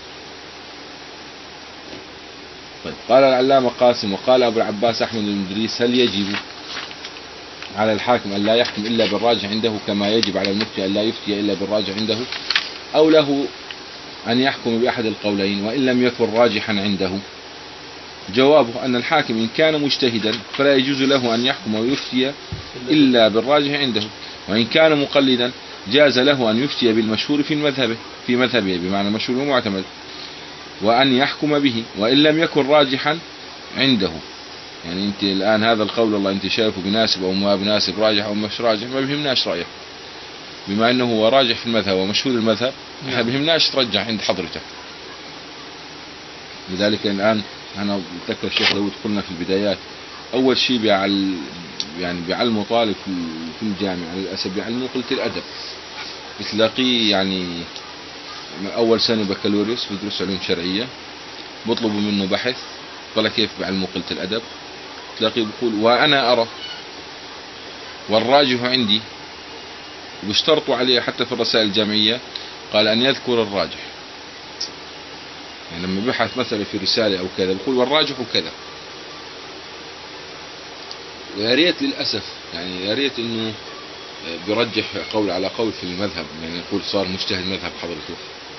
Speaker 1: طيب، قال العلامة قاسم وقال أبو العباس أحمد بن إدريس هل يجب على الحاكم أن لا يحكم إلا بالراجح عنده كما يجب على المفتي أن لا يفتي إلا بالراجح عنده، أو له أن يحكم بأحد القولين وإن لم يكن راجحا عنده؟ جوابه أن الحاكم إن كان مجتهدا فلا يجوز له أن يحكم ويفتي إلا بالراجح عنده، وإن كان مقلدا جاز له أن يفتي بالمشهور في مذهبه في مذهبه بمعنى المشهور المعتمد وأن يحكم به وإن لم يكن راجحا عنده. يعني انت الآن هذا القول الله انت شايفه بناسب او ما بناسب، راجح او مش راجح، ما بيهمناش رأيك، بما انه هو راجح في المذهب ومشهور المذهب ما بيهمناش ترجع عند حضرتك. لذلك الآن انا بتذكر الشيخ داود قلنا في البدايات اول شيء بيعل يعني بيعلموا طالب في الجامعة للأسف بيعلموا قلة الأدب، بتلاقيه يعني اول سنة بكالوريوس بدرس علوم شرعية بطلبوا منه بحث، طلع كيف بيعلموا قلة الأدب، تلاقيه بيقول وأنا أرى والراجح عندي، واشترطوا عليه حتى في الرسائل الجامعية قال أن يذكر الراجح. يعني لما بيبحث مثلا في رسالة أو كذا بيقول والراجح كذا. ويا ريت للأسف يعني يا ريت إنه بيرجح قول على قول في المذهب، يعني يقول صار مجتهد مذهب حضرته،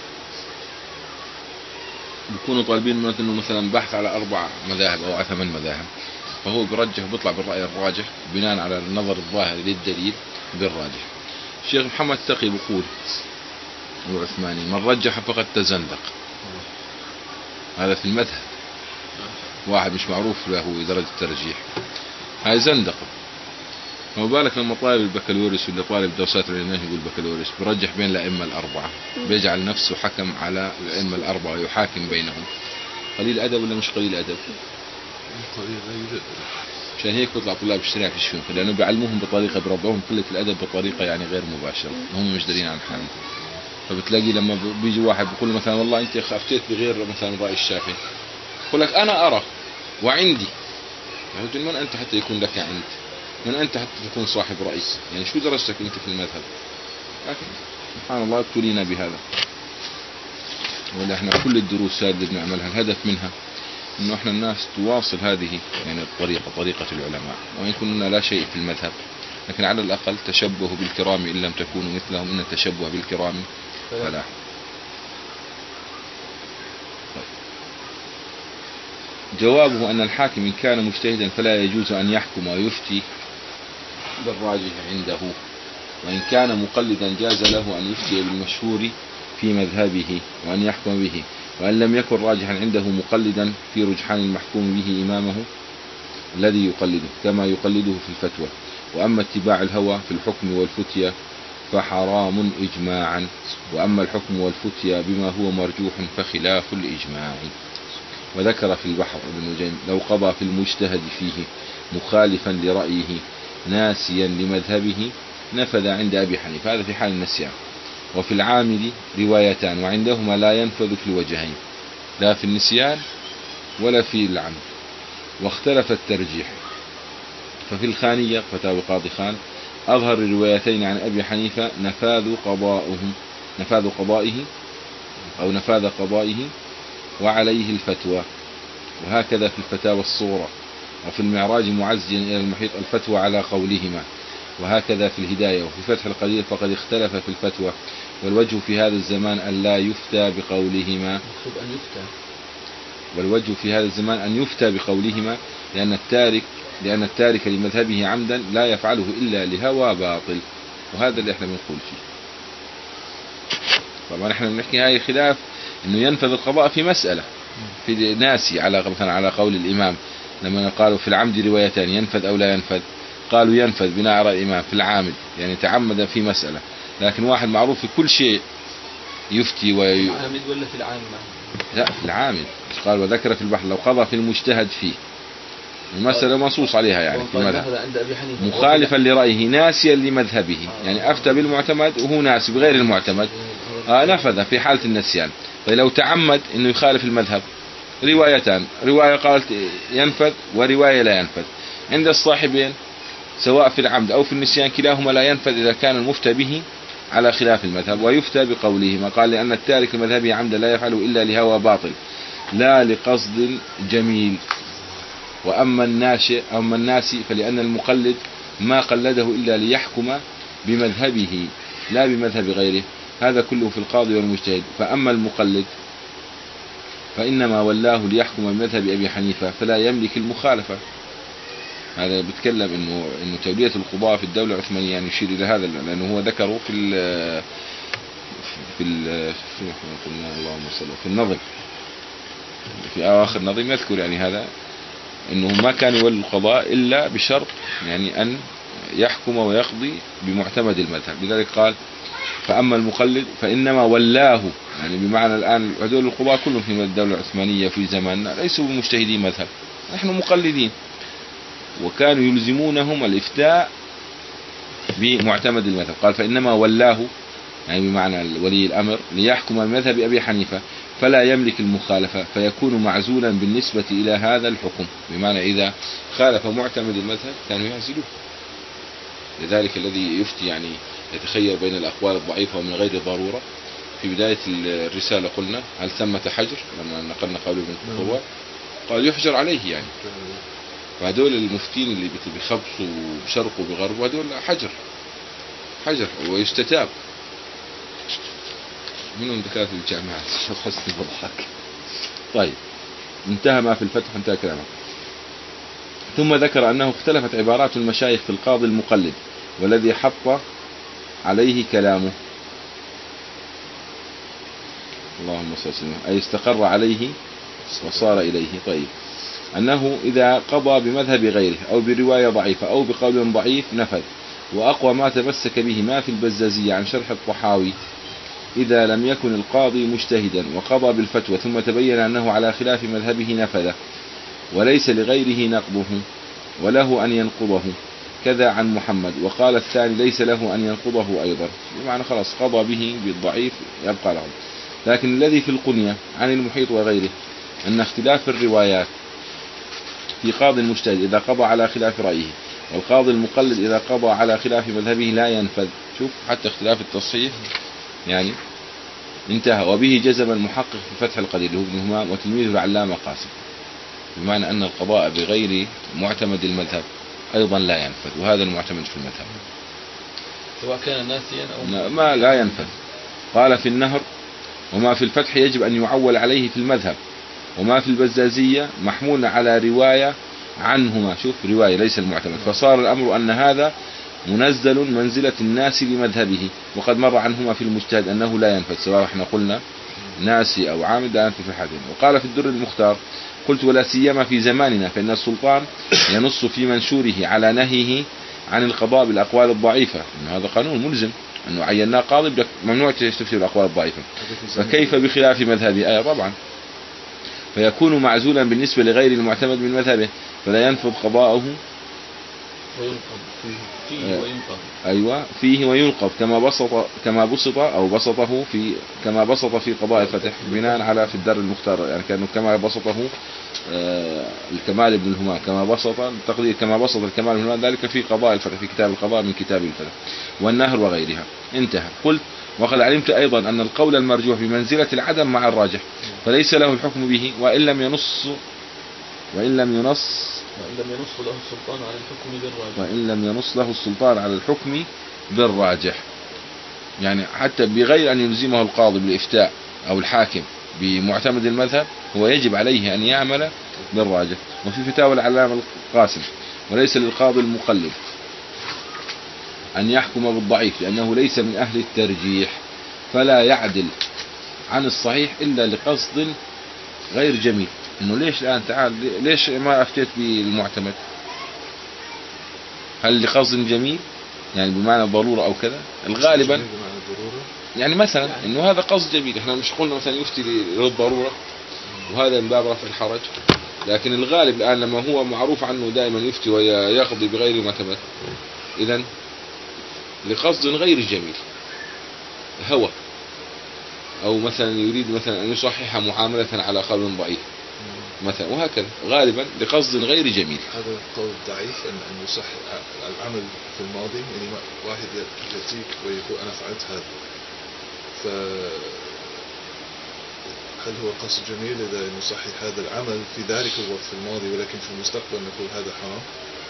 Speaker 1: بيكونوا طالبين منه انه مثلا بحث على اربع مذاهب او على ثمان مذاهب، فهو برجح بيطلع بالرأي الراجح بناء على النظر الظاهر للدليل بالراجح. الشيخ محمد تقي بيقول العثماني من رجح فقد تزندق. هذا في المذهب، واحد مش معروف له درجة الترجيح هاي زندق. ما بالك لما طالب البكالوريوس ولا طالب دراسات العلمية يقول بكالوريوس برجح بين الأئمة الأربعة، بيجعل نفسه حكم على الأئمة الأربعة ويحاكم بينهم. قليل أدب ولا مش قليل أدب؟
Speaker 3: قليل
Speaker 1: عشان هيك بيطلع طلاب الشريعة في الشيوخ، لأنه بيعلموهم بطريقة، بربوهم قلة الأدب بطريقة يعني غير مباشرة، هم مش دارين عن حالهم. فبتلاقي لما بيجي واحد بيقول مثلا والله أنت أفتيت بغير مثلا رأي الشافعي، يقول لك أنا أرى وعندي. يا رجل من أنت حتى يكون لك عند؟ من أنت حتى تكون صاحب رأي؟ يعني شو درجتك أنت في المذهب؟ لكن سبحان الله ابتلينا بهذا. ولا احنا كل الدروس هذه اللي بنعملها الهدف منها انه احنا الناس تواصل هذه يعني الطريقة، طريقة العلماء، وان كنا لا شيء في المذهب، لكن على الاقل تشبهوا بالكرام ان لم تكونوا مثلهم، ان التشبه بالكرام فلاح. جوابه ان الحاكم ان كان مجتهدا فلا يجوز ان يحكم ويفتي بالراجح عنده، وان كان مقلدا جاز له ان يفتي بالمشهور في مذهبه وأن يحكم به، وأن لم يكن راجحا عنده مقلدا في رجحان المحكوم به إمامه الذي يقلده كما يقلده في الفتوى. وأما اتباع الهوى في الحكم والفتية فحرام إجماعا، وأما الحكم والفتية بما هو مرجوح فخلاف الإجماع. وذكر في البحر ابن نجيم لو قضى في المجتهد فيه مخالفا لرأيه ناسيا لمذهبه نفذ عند أبي حنيفة، هذا في حال النسيان. وفي العامل روايتان وعندهما لا ينفذ في الوجهين، لا في النسيان ولا في العمل، واختلف الترجيح. ففي الخانية فتاوى قاضي خان أظهر الروايتين عن أبي حنيفة نفاذ قضائه نفاذ قضائه أو نفاذ قضائه وعليه الفتوى، وهكذا في الفتاوى الصورة. وفي المعراج معزيا إلى المحيط الفتوى على قولهما، وهكذا في الهداية. وفي فتح القدير فقد اختلف في الفتوى، والوجه في هذا الزمان أن لا يفتى بقولهما
Speaker 2: أن يفتى
Speaker 1: والوجه في هذا الزمان أن يفتى بقولهما لأن التارك لأن التارك لمذهبه عمدا لا يفعله إلا لهوى باطل، وهذا اللي احنا بنقول فيه. طبعا احنا بنحكي هاي خلاف انه ينفذ القضاء في مسألة في ناسي على مثلا على قول الإمام، لما قالوا في العمد روايتان ينفذ أو لا ينفذ، قالوا ينفذ بناء على الإمام في العامد يعني تعمد في مسألة، لكن واحد معروف في كل شيء يفتي وي...
Speaker 2: العامد ولا في العامة؟
Speaker 1: لا في العامد. قال وذكر في البحر لو قضى في المجتهد فيه المسألة منصوص عليها يعني في المذهب مخالفا لرأيه ناسيا لمذهبه، يعني أفتى بالمعتمد وهو ناسي بغير المعتمد، آه نفذ في حالة النسيان. فلو تعمد انه يخالف المذهب روايتان، رواية قالت ينفذ ورواية لا ينفذ، عند الصاحبين سواء في العمد أو في النسيان كلاهما لا ينفذ إذا كان المفتى به على خلاف المذهب، ويفتى بقولهما. قال لأن التارك المذهبي عمدا لا يفعله إلا لهوى باطل لا لقصد جميل. وأما الناشئ أما الناسي فلأن المقلد ما قلده إلا ليحكم بمذهبه لا بمذهب غيره، هذا كله في القاضي والمجتهد. فأما المقلد فإنما ولاه ليحكم بمذهب أبي حنيفة فلا يملك المخالفة. هذا بيتكلم إنه إنه تولية القضاء في الدولة العثمانية يعني يشير إلى هذا، لأنه هو ذكره في ال في ال في اللهم صل في النظم في آخر نظم يذكر يعني هذا إنه ما كان يولي القضاء إلا بشرط يعني أن يحكم ويقضي بمعتمد المذهب. لذلك قال فأما المقلد فإنما ولاه، يعني بمعنى الآن هذول القضاة كلهم في الدولة العثمانية في زماننا ليسوا بمجتهدين مذهب، نحن مقلدين، وكانوا يلزمونهم الإفتاء بمعتمد المذهب. قال فإنما ولاه يعني بمعنى ولي الأمر ليحكم بمذهب أبي حنيفة فلا يملك المخالفة فيكون معزولا بالنسبة إلى هذا الحكم، بمعنى إذا خالف معتمد المذهب كانوا يعزلوه. لذلك الذي يفتي يعني يتخير بين الأقوال الضعيفة ومن غير ضرورة. في بداية الرسالة قلنا هل ثمة حجر لما نقلنا قول ابن قطوة قال يحجر عليه يعني. فهدول المفتين اللي بيخبصوا بشرق وبغرب وهدول حجر حجر ويستتاب منهم دكاترة الجامعات. حسن الضحك. طيب انتهى ما في الفتح انتهى كلامه. ثم ذكر أنه اختلفت عبارات المشايخ في القاضي المقلد والذي حط عليه كلامه اللهم صل وسلم أي استقر عليه وصار إليه. طيب أنه إذا قضى بمذهب غيره أو برواية ضعيفة أو بقول ضعيف نفذ. وأقوى ما تمسك به ما في البزازية عن شرح الطحاوي إذا لم يكن القاضي مجتهدا وقضى بالفتوى ثم تبين أنه على خلاف مذهبه نفذه وليس لغيره نقضه وله أن ينقضه كذا عن محمد. وقال الثاني ليس له أن ينقضه أيضا، بمعنى خلاص قضى به بالضعيف يبقى له. لكن الذي في القنية عن المحيط وغيره أن اختلاف الروايات في قاضي المجتهد إذا قضى على خلاف رأيه، والقاضي المقلد إذا قضى على خلاف مذهبه لا ينفذ. شوف حتى اختلاف التصحيح يعني انتهى. وبه جزم المحقق في فتح القدير هو ابن همام وتلميذه العلامة قاسم، بمعنى أن القضاء بغير معتمد المذهب أيضا لا ينفذ، وهذا المعتمد في المذهب
Speaker 2: سواء كان ناسيا أو
Speaker 1: ما لا ينفذ. قال في النهر وما في الفتح يجب أن يعول عليه في المذهب، وما في البزازية محمول على رواية عنهما. شوف رواية ليس المعتمد، فصار الأمر أن هذا منزل منزلة الناس لمذهبه، وقد مر عنهما في المجتهد أنه لا ينفذ سواء احنا قلنا ناسي أو عامد لا ينفذ في الحالتين. وقال في الدر المختار قلت ولا سيما في زماننا فإن السلطان ينص في منشوره على نهيه عن القضاء بالأقوال الضعيفة، إن هذا قانون ملزم أنه عيناه قاضي ممنوع تستفتي بالأقوال الضعيفة، فكيف بخلاف مذهبه؟ آية طبعا، فيكون معزولا بالنسبة لغير المعتمد من مذهبه فلا ينفذ قضاءه
Speaker 2: وينقض فيه وينقض.
Speaker 1: أيوة فيه وينقض كما بسط كما بسط أو بسطه في كما بسط في قضاء الفتح بناء على في الدر المختار، يعني كأنه كما بسطه آه الكمال ابن الهمام كما بسط التقدير كما بسط الكمال ابن الهمام ذلك في قضاء الفتح في كتاب القضاء من كتاب الفتح والنهر وغيرها. انتهى. قلت وقد علمت أيضا أن القول المرجوح بمنزلة العدم مع الراجح، فليس له الحكم به وإن لم ينص وإن لم ينص
Speaker 2: وإن لم ينص له السلطان على الحكم بالراجح
Speaker 1: وإن لم ينص له السلطان على الحكم بالراجح، يعني حتى بغير أن يلزمه القاضي بالإفتاء أو الحاكم بمعتمد المذهب هو يجب عليه أن يعمل بالراجح. وفي فتاوى العلامة القاسم وليس للقاضي المقلد أن يحكم بالضعيف لأنه ليس من أهل الترجيح، فلا يعدل عن الصحيح إلا لقصد غير جميل. إنه ليش الآن تعال ليش ما أفتيت بالمعتمد؟ هل لقصد جميل يعني بمعنى ضرورة أو كذا؟ الغالبا يعني مثلا إنه هذا قصد جميل، إحنا مش قلنا مثلا يفتي للضرورة وهذا من باب رفع الحرج، لكن الغالب الآن لما هو معروف عنه دائما يفتي ويقضي بغير معتمد، إذن لقصد غير جميل هوى، أو مثلا يريد مثلا أن يصحح معاملة على قول ضعيف مثلا، وهكذا غالبا لقصد غير جميل.
Speaker 3: هذا قول ضعيف أن أن يصح العمل في الماضي، يعني واحد يأتيك ويقول أنا فعلت هذا، فهل هو قصد جميل إذا نصحح هذا العمل في ذلك الوقت في الماضي ولكن في المستقبل نقول هذا حرام؟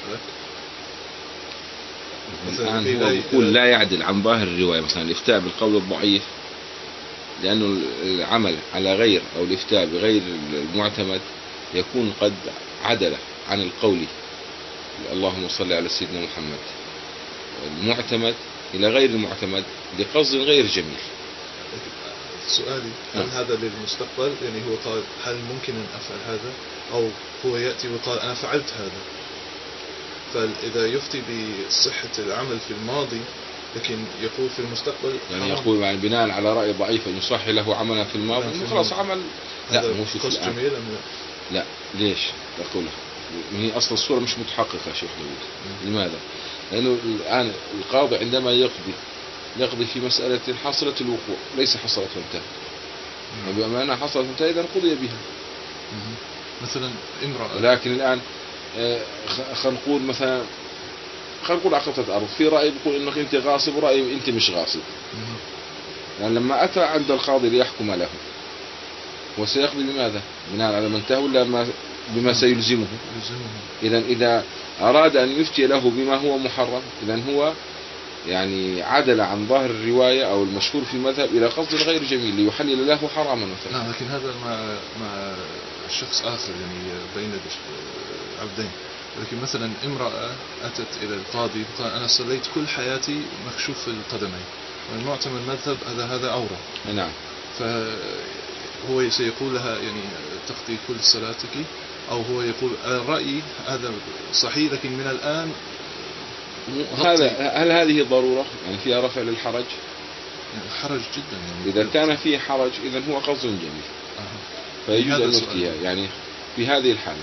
Speaker 1: الآن هو يقول لا يعدل عن ظاهر الرواية، مثلا الإفتاء بالقول الضعيف لأنه العمل على غير أو الإفتاء بغير المعتمد يكون قد عدل عن القول اللهم صل على سيدنا محمد المعتمد إلى غير المعتمد لقصد غير جميل.
Speaker 3: سؤالي هل
Speaker 1: نعم.
Speaker 3: هذا للمستقبل؟ يعني هو قال هل ممكن أن أفعل هذا، أو هو يأتي وقال أنا فعلت هذا، فإذا يفتي بصحة العمل في الماضي لكن يقول في المستقبل
Speaker 1: يعني يقول يعني بناء على رأي ضعيف أن يصح له عملا في الماضي خلاص عمل لا مو شوف الآن
Speaker 3: جميل أم لا؟
Speaker 1: لا ليش أقولها هي أصل الصورة مش متحققة شيخ لويد. لماذا؟ لأنه الآن القاضي عندما يقضي يقضي في مسألة حصلت الوقوع ليس حصلت وانتهى، وبما حصلت وانتهى إذا قضي بها.
Speaker 3: مثلا امرأة،
Speaker 1: لكن الآن خلينا نقول مثلا خلينا نقول عقدت أرض، في رأي يقول إنك أنت غاصب ورأي أنت مش غاصب، يعني لما أتى عند القاضي ليحكم له هو سيقضي بماذا؟ بناء على ما انتهى ولا ما بما سيلزمه؟ إذا إذا أراد أن يفتي له بما هو محرم إذا هو يعني عدل عن ظاهر الرواية أو المشهور في المذهب إلى قصد غير جميل ليحلل له حراما مثلا.
Speaker 3: لا لكن هذا مع مع شخص آخر يعني بين عبدين، لكن مثلا امرأة أتت إلى القاضي وقال أنا صليت كل حياتي مكشوف القدمين والمعتمد المذهب هذا هذا عورة.
Speaker 1: نعم.
Speaker 3: فهو سيقول لها يعني تقضي كل صلاتك، أو هو يقول الرأي هذا صحيح لكن من الآن
Speaker 1: هذا هل هذه ضرورة يعني فيها رفع للحرج؟
Speaker 3: يعني حرج جدا يعني
Speaker 1: إذا كان فيه حرج إذا هو قصد جميل
Speaker 3: آه.
Speaker 1: فيجوز أن يفتيها يعني في هذه الحالة.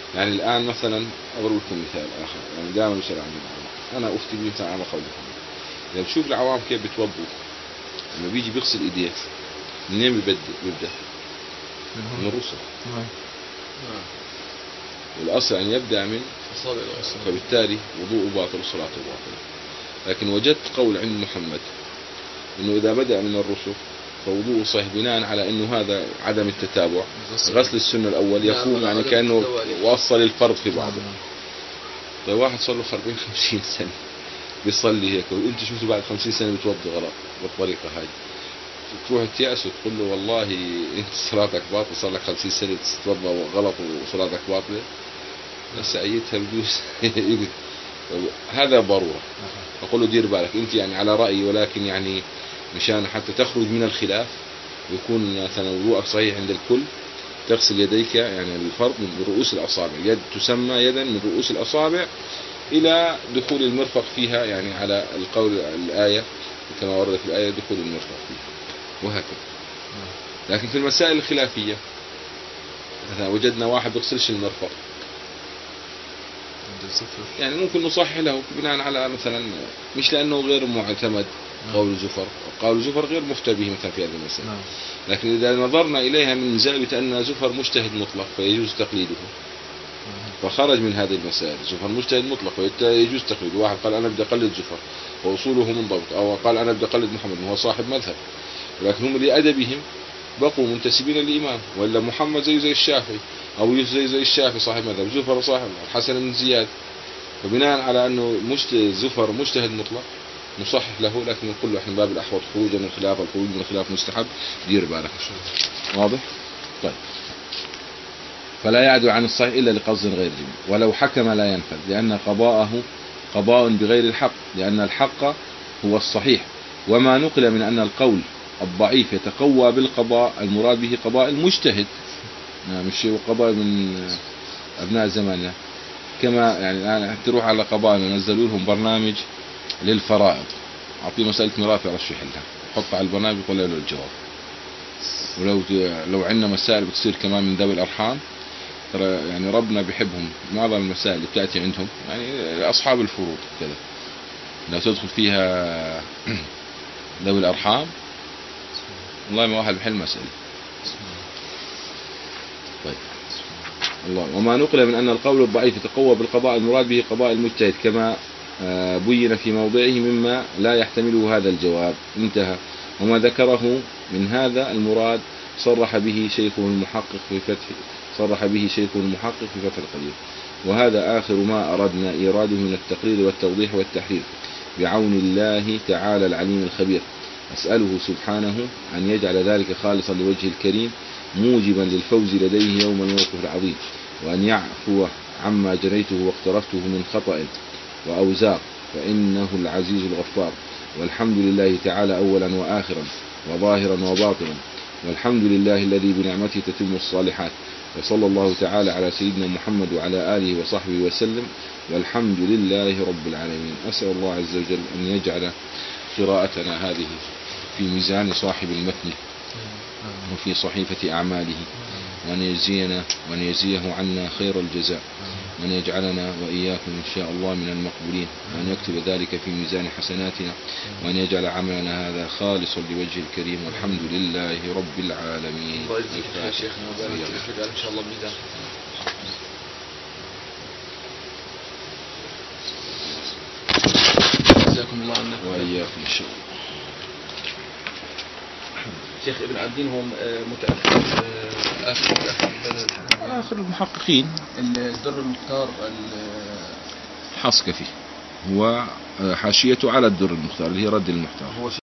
Speaker 1: يعني الآن مثلا أضرب لكم مثال آخر، يعني دائما يسأل عن العوام، أنا أفتي مثلا على قولكم. إذا بتشوف العوام كيف بتوضوا، لما بيجي بيغسل إيديه منين بيبدأ؟ بيبدأ من الرسل، والأصل أن يبدأ من أصابع الرأس، فبالتالي وضوء باطل وصلاته باطلة. لكن وجدت قول عند محمد إنه إذا بدأ من الرسل فوضوء صحيح، بناء على إنه هذا عدم التتابع. غسل السنة الأول يقوم يعني كأنه وصل الفرض في بعضه. طيب واحد صار له أربعين خمسين سنة بيصلي هيك، وأنت شفته بعد خمسين سنة بتوضي غلط بالطريقة هاي، تروح تيأس وتقول له والله أنت صلاتك باطلة، صار لك خمسين سنة تتوضى غلط وصلاتك باطلة، بس أيتها بجوز. هذا ضرورة. أقول له دير بالك أنت يعني على رأيي، ولكن يعني مشان حتى تخرج من الخلاف ويكون مثلا وضوءك صحيح عند الكل، تغسل يديك يعني الفرق من رؤوس الأصابع، يد تسمى يدا من رؤوس الأصابع إلى دخول المرفق فيها، يعني على القول الآية كما ورد في الآية دخول المرفق فيها، وهكذا. لكن في المسائل الخلافية مثلا وجدنا واحد بيغسلش المرفق، يعني ممكن نصحح له بناء على مثلا مش لأنه غير معتمد قول زفر، قول زفر غير مفتى به مثلا في هذه المسألة. لكن إذا نظرنا إليها من زاوية أن زفر مجتهد مطلق فيجوز تقليده، فخرج من هذه المسائل زفر مجتهد مطلق فيجوز تقليده. واحد قال أنا بدي أقلد زفر وأصوله منضبط، أو قال أنا بدي أقلد محمد وهو صاحب مذهب، ولكن هم لأدبهم بقوا منتسبين للإمام، وإلا محمد زي زي الشافعي أو يوسف زي زي الشافعي صاحب مذهب، زفر صاحب الحسن بن زياد. فبناء على أنه مجتهد زفر مجتهد مطلق نصحح له، لكن نقول له احنا باب الأحوط خروجا من الخلاف، الخروج من الخلاف مستحب، دير بالك. واضح؟ طيب. فلا يعدو عن الصحيح إلا لقصد غير جميل، ولو حكم لا ينفذ، لأن قضاءه قضاء بغير الحق، لأن الحق هو الصحيح. وما نقل من أن القول الضعيف يتقوى بالقضاء المراد به قضاء المجتهد، مش قضاء من أبناء زماننا. كما يعني الآن تروح على قضاءنا نزلوا لهم برنامج للفرائض، أعطيه مسألة ميراث يرش يحلها، حط على البرنامج يقول له الجواب. ولو لو عندنا مسائل بتصير كمان من ذوي الأرحام، ترى يعني ربنا بيحبهم، معظم المسائل اللي بتأتي عندهم يعني أصحاب الفروض كذا لو تدخل فيها ذوي الأرحام والله ما واحد بحل مسألة. طيب الله. وما نقل من أن القول الضعيف يتقوى بالقضاء المراد به قضاء المجتهد كما بين في موضعه مما لا يحتمله هذا الجواب، انتهى. وما ذكره من هذا المراد صرح به شيخه المحقق في فتح صرح به شيخه المحقق في فتح القدير، وهذا آخر ما أردنا إيراده من التقرير والتوضيح والتحرير بعون الله تعالى العليم الخبير. أسأله سبحانه أن يجعل ذلك خالصا لوجه الكريم موجبا للفوز لديه يوم الموقف العظيم، وأن يعفو عما جريته واقترفته من خطأ وأوزار، فإنه العزيز الغفار. والحمد لله تعالى أولا وآخرا وظاهرا وباطنا، والحمد لله الذي بنعمته تتم الصالحات. وصلى الله تعالى على سيدنا محمد وعلى آله وصحبه وسلم، والحمد لله رب العالمين. أسأل الله عز وجل أن يجعل قراءتنا هذه في ميزان صاحب المتن وفي صحيفة أعماله، وأن يجزينا وأن يجزيه عنا خير الجزاء، وأن يجعلنا وإياكم إن شاء الله من المقبولين، وأن يكتب ذلك في ميزان حسناتنا، وأن يجعل عملنا هذا خالصا لوجه الكريم، والحمد لله رب العالمين.
Speaker 2: الله يجزيك خير شيخنا وبارك فيك إن شاء الله بميزان. جزاكم الله عنا
Speaker 1: وإياكم إن شاء الله.
Speaker 2: شيخ ابن عابدين هو متأخر آخر
Speaker 1: آخر المحققين.
Speaker 2: الدر المختار
Speaker 1: حصك فيه هو حاشيته على الدر المختار اللي هي رد المختار.